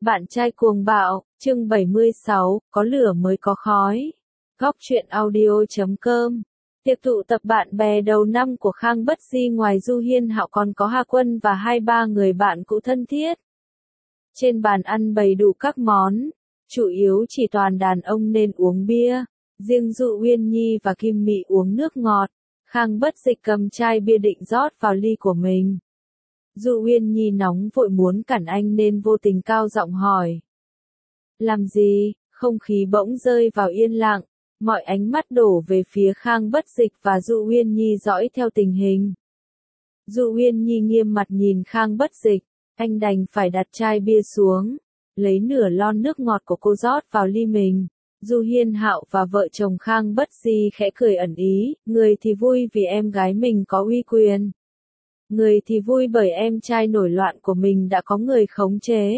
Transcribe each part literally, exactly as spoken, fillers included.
Bạn trai cuồng bạo, chương bảy mươi sáu, có lửa mới có khói. Góc truyện audio chấm com. Tiệc tụ tập bạn bè đầu năm của Khang Bất Di ngoài Du Hiên Hạo còn có Hà Quân và hai ba người bạn cũ thân thiết. Trên bàn ăn bày đủ các món, chủ yếu chỉ toàn đàn ông nên uống bia, riêng Dụ Uyên Nhi và Kim Mị uống nước ngọt. Khang Bất Dịch cầm chai bia định rót vào ly của mình. Dụ Uyên Nhi nóng vội muốn cản anh nên vô tình cao giọng hỏi. Làm gì? Không khí bỗng rơi vào yên lặng, mọi ánh mắt đổ về phía Khang Bất Dịch và Dụ Uyên Nhi dõi theo tình hình. Dụ Uyên Nhi nghiêm mặt nhìn Khang Bất Dịch, anh đành phải đặt chai bia xuống, lấy nửa lon nước ngọt của cô rót vào ly mình. Du Hiên Hạo và vợ chồng Khang Bất Di khẽ cười ẩn ý, người thì vui vì em gái mình có uy quyền. Người thì vui bởi em trai nổi loạn của mình đã có người khống chế.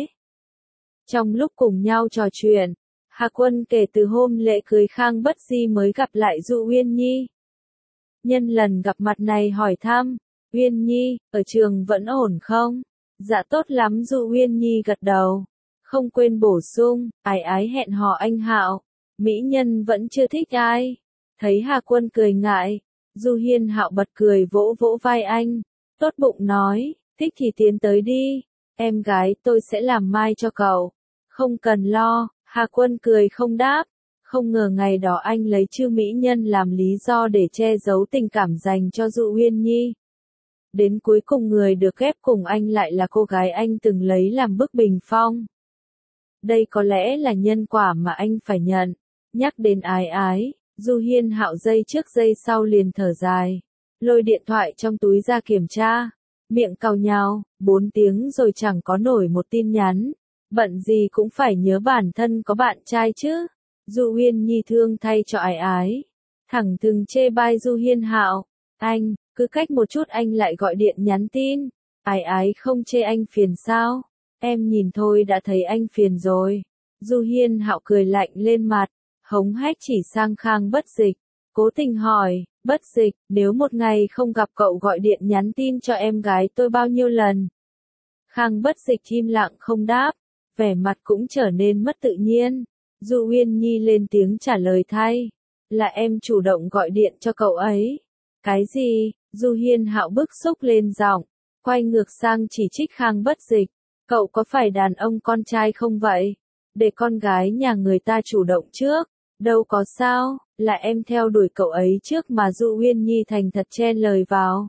Trong lúc cùng nhau trò chuyện, Hà Quân kể từ hôm lễ cưới Khang Bất Di mới gặp lại Dụ Uyên Nhi. Nhân lần gặp mặt này hỏi thăm, Uyên Nhi, ở trường vẫn ổn không? Dạ tốt lắm, Dụ Uyên Nhi gật đầu. Không quên bổ sung, ái ái hẹn hò anh Hạo, mỹ nhân vẫn chưa thích ai. Thấy Hà Quân cười ngại, Du Hiên Hạo bật cười vỗ vỗ vai anh. Tốt bụng nói, thích thì tiến tới đi, em gái tôi sẽ làm mai cho cậu. Không cần lo, Hà Quân cười không đáp, không ngờ ngày đó anh lấy chư mỹ nhân làm lý do để che giấu tình cảm dành cho Dụ Uyên Nhi. Đến cuối cùng người được ghép cùng anh lại là cô gái anh từng lấy làm bức bình phong. Đây có lẽ là nhân quả mà anh phải nhận. Nhắc đến ái ái, Du Hiên Hạo giây trước giây sau liền thở dài. Lôi điện thoại trong túi ra kiểm tra, miệng cào nhào, bốn tiếng rồi chẳng có nổi một tin nhắn, bận gì cũng phải nhớ bản thân có bạn trai chứ. Du Uyên Nhi thương thay cho ái ái, thẳng thừng chê bai Du Hiên Hạo, anh, cứ cách một chút anh lại gọi điện nhắn tin, ái ái không chê anh phiền sao, em nhìn thôi đã thấy anh phiền rồi. Du Hiên Hạo cười lạnh lên mặt, hống hách chỉ sang Khang Bất Dịch, cố tình hỏi. Bất Dịch, nếu một ngày không gặp cậu gọi điện nhắn tin cho em gái tôi bao nhiêu lần? Khang Bất Dịch im lặng không đáp, vẻ mặt cũng trở nên mất tự nhiên. Du Uyên Nhi lên tiếng trả lời thay, là em chủ động gọi điện cho cậu ấy. Cái gì? Du Hiên Hạo bức xúc lên giọng, quay ngược sang chỉ trích Khang Bất Dịch, cậu có phải đàn ông con trai không vậy? Để con gái nhà người ta chủ động trước. Đâu có sao, là em theo đuổi cậu ấy trước mà. Dụ Uyên Nhi thành thật chen lời vào.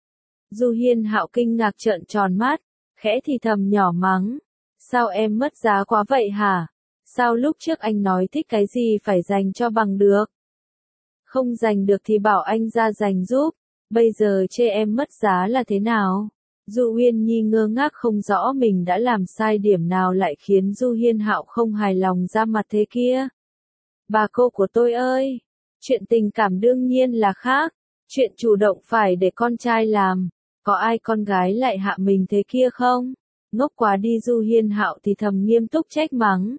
Du Hiên Hạo kinh ngạc trợn tròn mắt, khẽ thì thầm nhỏ mắng. Sao em mất giá quá vậy hả? Sao lúc trước anh nói thích cái gì phải dành cho bằng được? Không dành được thì bảo anh ra dành giúp, bây giờ chê em mất giá là thế nào? Du Uyên Nhi ngơ ngác không rõ mình đã làm sai điểm nào lại khiến Du Hiên Hạo không hài lòng ra mặt thế kia. Bà cô của tôi ơi, chuyện tình cảm đương nhiên là khác, chuyện chủ động phải để con trai làm, có ai con gái lại hạ mình thế kia không? Ngốc quá đi. Du Hiên Hạo thì thầm nghiêm túc trách mắng.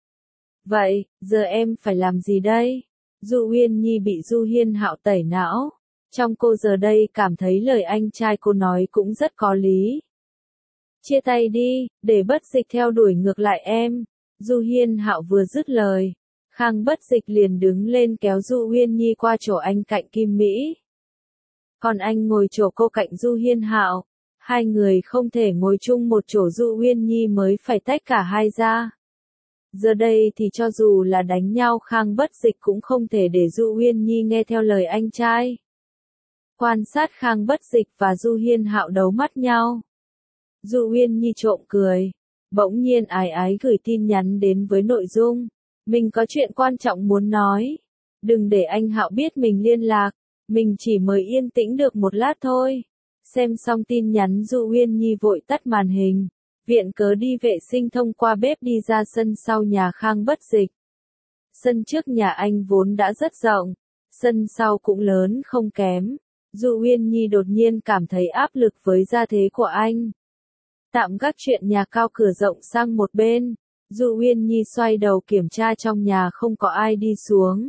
Vậy, giờ em phải làm gì đây? Du Uyên Nhi bị Du Hiên Hạo tẩy não, trong cô giờ đây cảm thấy lời anh trai cô nói cũng rất có lý. Chia tay đi, để Bất Dịch theo đuổi ngược lại em. Du Hiên Hạo vừa dứt lời, Khang Bất Dịch liền đứng lên kéo Du Uyên Nhi qua chỗ anh cạnh Kim Mỹ. Còn anh ngồi chỗ cô cạnh Du Hiên Hạo, hai người không thể ngồi chung một chỗ. Du Uyên Nhi mới phải tách cả hai ra. Giờ đây thì cho dù là đánh nhau Khang Bất Dịch cũng không thể để Du Uyên Nhi nghe theo lời anh trai. Quan sát Khang Bất Dịch và Du Hiên Hạo đấu mắt nhau. Du Uyên Nhi trộm cười, bỗng nhiên ái ái gửi tin nhắn đến với nội dung. Mình có chuyện quan trọng muốn nói. Đừng để anh Hạo biết mình liên lạc. Mình chỉ mới yên tĩnh được một lát thôi. Xem xong tin nhắn Du Uyên Nhi vội tắt màn hình. Viện cớ đi vệ sinh thông qua bếp đi ra sân sau nhà Khang Bất Dịch. Sân trước nhà anh vốn đã rất rộng. Sân sau cũng lớn không kém. Du Uyên Nhi đột nhiên cảm thấy áp lực với gia thế của anh. Tạm gác chuyện nhà cao cửa rộng sang một bên. Du Uyên Nhi xoay đầu kiểm tra trong nhà không có ai đi xuống.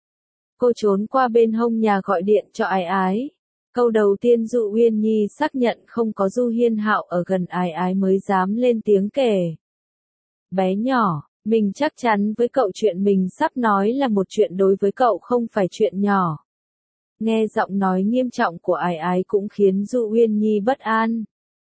Cô trốn qua bên hông nhà gọi điện cho ái ái. Câu đầu tiên Du Uyên Nhi xác nhận không có Du Hiên Hạo ở gần ái ái mới dám lên tiếng kể. bé nhỏ, mình chắc chắn với cậu chuyện mình sắp nói là một chuyện đối với cậu không phải chuyện nhỏ. Nghe giọng nói nghiêm trọng của Ái Ái cũng khiến Du Uyên Nhi bất an.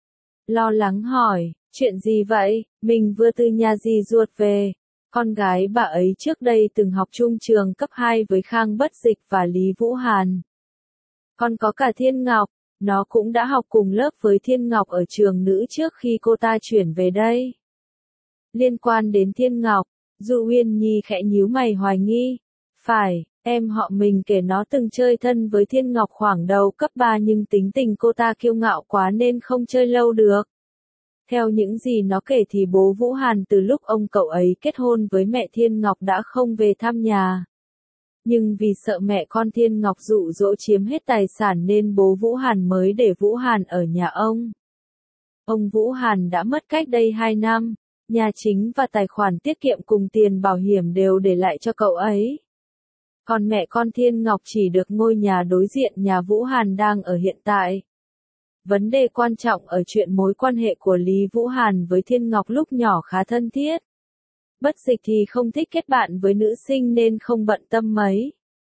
Lo lắng hỏi, chuyện gì vậy, mình vừa từ nhà dì ruột về. Con gái bà ấy trước đây từng học chung trường cấp hai với Khang Bất Dịch và Lý Vũ Hàn. Còn có cả Thiên Ngọc, nó cũng đã học cùng lớp với Thiên Ngọc ở trường nữ trước khi cô ta chuyển về đây. Liên quan đến Thiên Ngọc, Du Uyên Nhi khẽ nhíu mày hoài nghi. Phải, em họ mình kể nó từng chơi thân với Thiên Ngọc khoảng đầu cấp ba nhưng tính tình cô ta kiêu ngạo quá nên không chơi lâu được. Theo những gì nó kể thì bố Vũ Hàn từ lúc ông cậu ấy kết hôn với mẹ Thiên Ngọc đã không về thăm nhà. Nhưng vì sợ mẹ con Thiên Ngọc dụ dỗ chiếm hết tài sản nên bố Vũ Hàn mới để Vũ Hàn ở nhà ông. Ông Vũ Hàn đã mất cách đây hai năm, nhà chính và tài khoản tiết kiệm cùng tiền bảo hiểm đều để lại cho cậu ấy. Còn mẹ con Thiên Ngọc chỉ được ngôi nhà đối diện nhà Vũ Hàn đang ở hiện tại. Vấn đề quan trọng ở chuyện mối quan hệ của Lý Vũ Hàn với Thiên Ngọc lúc nhỏ khá thân thiết. Bất Dịch thì không thích kết bạn với nữ sinh nên không bận tâm mấy.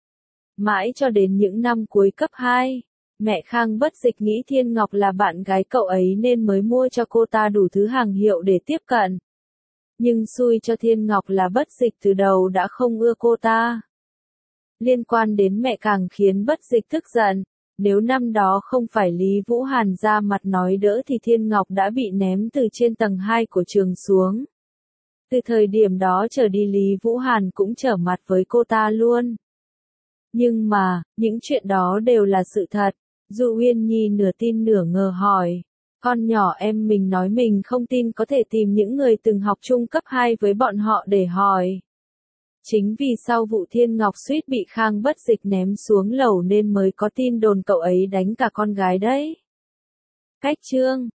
Mãi cho đến những năm cuối cấp hai, mẹ Khang Bất Dịch nghĩ Thiên Ngọc là bạn gái cậu ấy nên mới mua cho cô ta đủ thứ hàng hiệu để tiếp cận. Nhưng xui cho Thiên Ngọc là Bất Dịch từ đầu đã không ưa cô ta. Liên quan đến mẹ càng khiến Bất Dịch tức giận. Nếu năm đó không phải Lý Vũ Hàn ra mặt nói đỡ thì Thiên Ngọc đã bị ném từ trên tầng hai của trường xuống. Từ thời điểm đó trở đi Lý Vũ Hàn cũng trở mặt với cô ta luôn. Nhưng mà, những chuyện đó đều là sự thật. Du Uyên Nhi nửa tin nửa ngờ hỏi. Con nhỏ em mình nói mình không tin có thể tìm những người từng học chung cấp hai với bọn họ để hỏi. Chính vì sau vụ Thiên Ngọc suýt bị Khang Bất Dịch ném xuống lầu nên mới có tin đồn cậu ấy đánh cả con gái đấy. Cách chương